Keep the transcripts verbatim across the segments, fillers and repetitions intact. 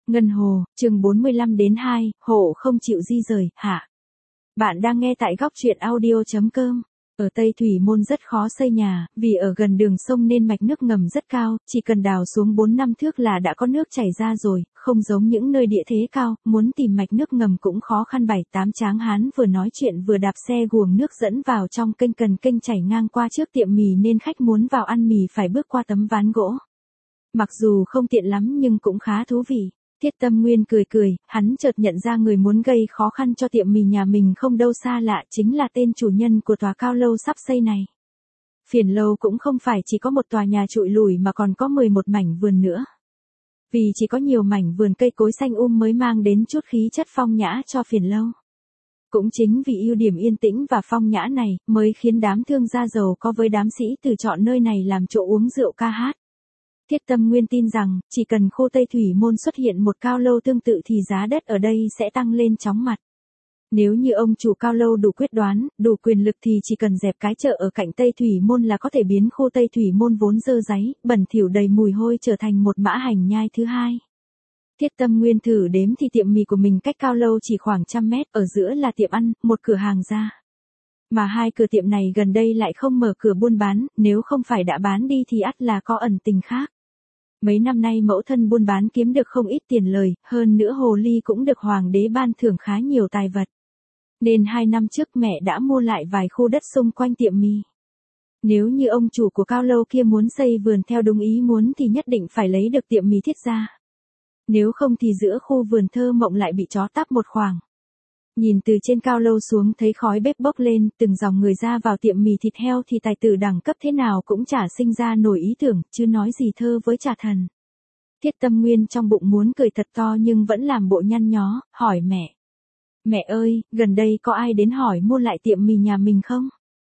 Ngân Hồ, chương bốn mươi lăm đến hai, hộ không chịu di rời, hạ. Bạn đang nghe tại góc truyện audio.com. Ở Tây Thủy Môn rất khó xây nhà, vì ở gần đường sông nên mạch nước ngầm rất cao, chỉ cần đào xuống bốn năm thước là đã có nước chảy ra rồi, không giống những nơi địa thế cao, muốn tìm mạch nước ngầm cũng khó khăn. Bảy tám tráng hán vừa nói chuyện vừa đạp xe guồng nước dẫn vào trong kênh, cần kênh chảy ngang qua trước tiệm mì nên khách muốn vào ăn mì phải bước qua tấm ván gỗ. Mặc dù không tiện lắm nhưng cũng khá thú vị. Thiết Tâm Nguyên cười cười, hắn chợt nhận ra người muốn gây khó khăn cho tiệm mì nhà mình không đâu xa lạ, chính là tên chủ nhân của tòa cao lâu sắp xây này. Phiền lâu cũng không phải chỉ có một tòa nhà trụi lủi mà còn có mười một mảnh vườn nữa. Vì chỉ có nhiều mảnh vườn cây cối xanh um mới mang đến chút khí chất phong nhã cho phiền lâu. Cũng chính vì ưu điểm yên tĩnh và phong nhã này mới khiến đám thương gia giàu có với đám sĩ từ chọn nơi này làm chỗ uống rượu ca hát. Thiết Tâm Nguyên tin rằng, chỉ cần khu Tây Thủy Môn xuất hiện một cao lâu tương tự thì giá đất ở đây sẽ tăng lên chóng mặt. Nếu như ông chủ cao lâu đủ quyết đoán, đủ quyền lực thì chỉ cần dẹp cái chợ ở cạnh Tây Thủy Môn là có thể biến khu Tây Thủy Môn vốn dơ dáy, bẩn thỉu đầy mùi hôi trở thành một mã hành nhai thứ hai. Thiết Tâm Nguyên thử đếm thì tiệm mì của mình cách cao lâu chỉ khoảng trăm mét, ở giữa là tiệm ăn, một cửa hàng ra. Mà hai cửa tiệm này gần đây lại không mở cửa buôn bán, nếu không phải đã bán đi thì ắt là có ẩn tình khác. Mấy năm nay mẫu thân buôn bán kiếm được không ít tiền lời, hơn nữa hồ ly cũng được hoàng đế ban thưởng khá nhiều tài vật. Nên hai năm trước mẹ đã mua lại vài khu đất xung quanh tiệm mì. Nếu như ông chủ của cao lâu kia muốn xây vườn theo đúng ý muốn thì nhất định phải lấy được tiệm mì Thiết gia. Nếu không thì giữa khu vườn thơ mộng lại bị chó tắp một khoảng. Nhìn từ trên cao lâu xuống thấy khói bếp bốc lên, từng dòng người ra vào tiệm mì thịt heo thì tài tử đẳng cấp thế nào cũng chả sinh ra nổi ý tưởng, chứ nói gì thơ với trà thần. Thiết Tâm Nguyên trong bụng muốn cười thật to nhưng vẫn làm bộ nhăn nhó, hỏi mẹ. Mẹ ơi, gần đây có ai đến hỏi mua lại tiệm mì nhà mình không?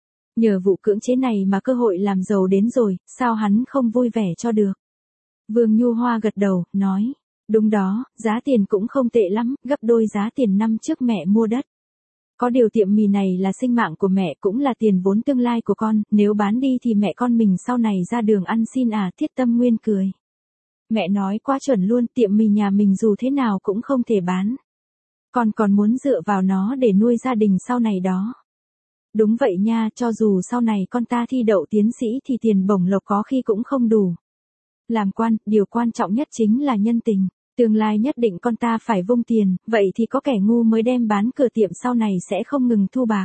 Nhờ vụ cưỡng chế này mà cơ hội làm giàu đến rồi, sao hắn không vui vẻ cho được? Vương Nhu Hoa gật đầu, nói. Đúng đó, giá tiền cũng không tệ lắm, gấp đôi giá tiền năm trước mẹ mua đất. Có điều tiệm mì này là sinh mạng của mẹ cũng là tiền vốn tương lai của con, nếu bán đi thì mẹ con mình sau này ra đường ăn xin à, Thiết Tâm Nguyên cười. Mẹ nói quá chuẩn luôn, tiệm mì nhà mình dù thế nào cũng không thể bán. Con còn muốn dựa vào nó để nuôi gia đình sau này đó. Đúng vậy nha, cho dù sau này con ta thi đậu tiến sĩ thì tiền bổng lộc có khi cũng không đủ. Làm quan, điều quan trọng nhất chính là nhân tình. Tương lai nhất định con ta phải vung tiền, vậy thì có kẻ ngu mới đem bán cửa tiệm sau này sẽ không ngừng thu bạc.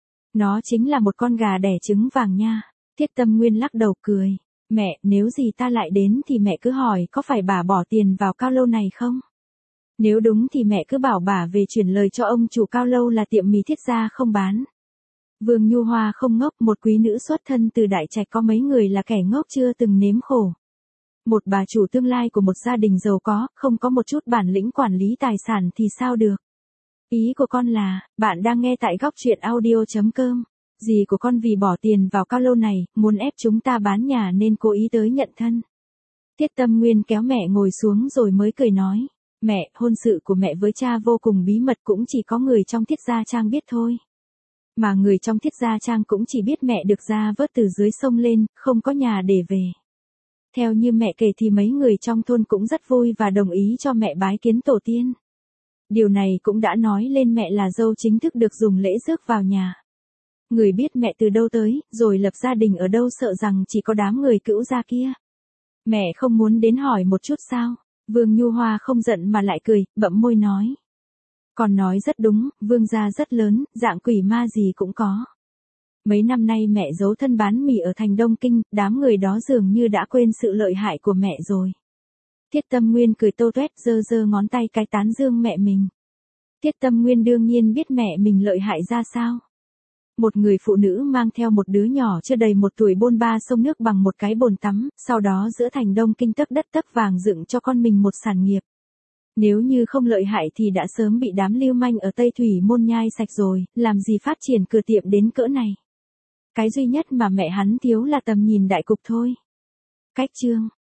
Nó chính là một con gà đẻ trứng vàng nha. Thiết Tâm Nguyên lắc đầu cười. Mẹ, nếu gì ta lại đến thì mẹ cứ hỏi có phải bà bỏ tiền vào cao lâu này không? Nếu đúng thì mẹ cứ bảo bà về chuyển lời cho ông chủ cao lâu là tiệm mì Thiết gia không bán. Vương Nhu Hoa không ngốc, một quý nữ xuất thân từ đại trạch có mấy người là kẻ ngốc chưa từng nếm khổ. Một bà chủ tương lai của một gia đình giàu có, không có một chút bản lĩnh quản lý tài sản thì sao được. Ý của con là, bạn đang nghe tại góc truyện audio.com. Dì của con vì bỏ tiền vào cao lâu này, muốn ép chúng ta bán nhà nên cố ý tới nhận thân. Thiết Tâm Nguyên kéo mẹ ngồi xuống rồi mới cười nói. Mẹ, hôn sự của mẹ với cha vô cùng bí mật cũng chỉ có người trong Thiết gia trang biết thôi. Mà người trong Thiết gia trang cũng chỉ biết mẹ được ra vớt từ dưới sông lên, không có nhà để về. Theo như mẹ kể thì mấy người trong thôn cũng rất vui và đồng ý cho mẹ bái kiến tổ tiên. Điều này cũng đã nói lên mẹ là dâu chính thức được dùng lễ rước vào nhà. Người biết mẹ từ đâu tới, rồi lập gia đình ở đâu sợ rằng chỉ có đám người cữu gia kia. Mẹ không muốn đến hỏi một chút sao? Vương Nhu Hoa không giận mà lại cười, bậm môi nói. Còn nói rất đúng, vương gia rất lớn, dạng quỷ ma gì cũng có. Mấy năm nay mẹ giấu thân bán mì ở thành Đông Kinh, đám người đó dường như đã quên sự lợi hại của mẹ rồi. Thiết Tâm Nguyên cười tô toét giơ giơ ngón tay cái tán dương mẹ mình. Thiết Tâm Nguyên đương nhiên biết mẹ mình lợi hại ra sao. Một người phụ nữ mang theo một đứa nhỏ chưa đầy một tuổi bôn ba sông nước bằng một cái bồn tắm, sau đó giữa thành Đông Kinh tấc đất tấc vàng dựng cho con mình một sản nghiệp. Nếu như không lợi hại thì đã sớm bị đám lưu manh ở Tây Thủy Môn nhai sạch rồi, làm gì phát triển cửa tiệm đến cỡ này. Cái duy nhất mà mẹ hắn thiếu là tầm nhìn đại cục thôi. Cách chương